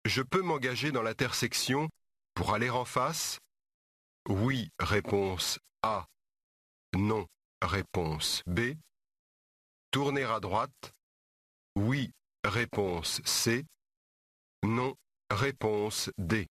Je peux m'engager dans l'intersection pour aller en face? Oui, réponse A. Non, réponse B. Tourner à droite? Oui, réponse C. Non, réponse D.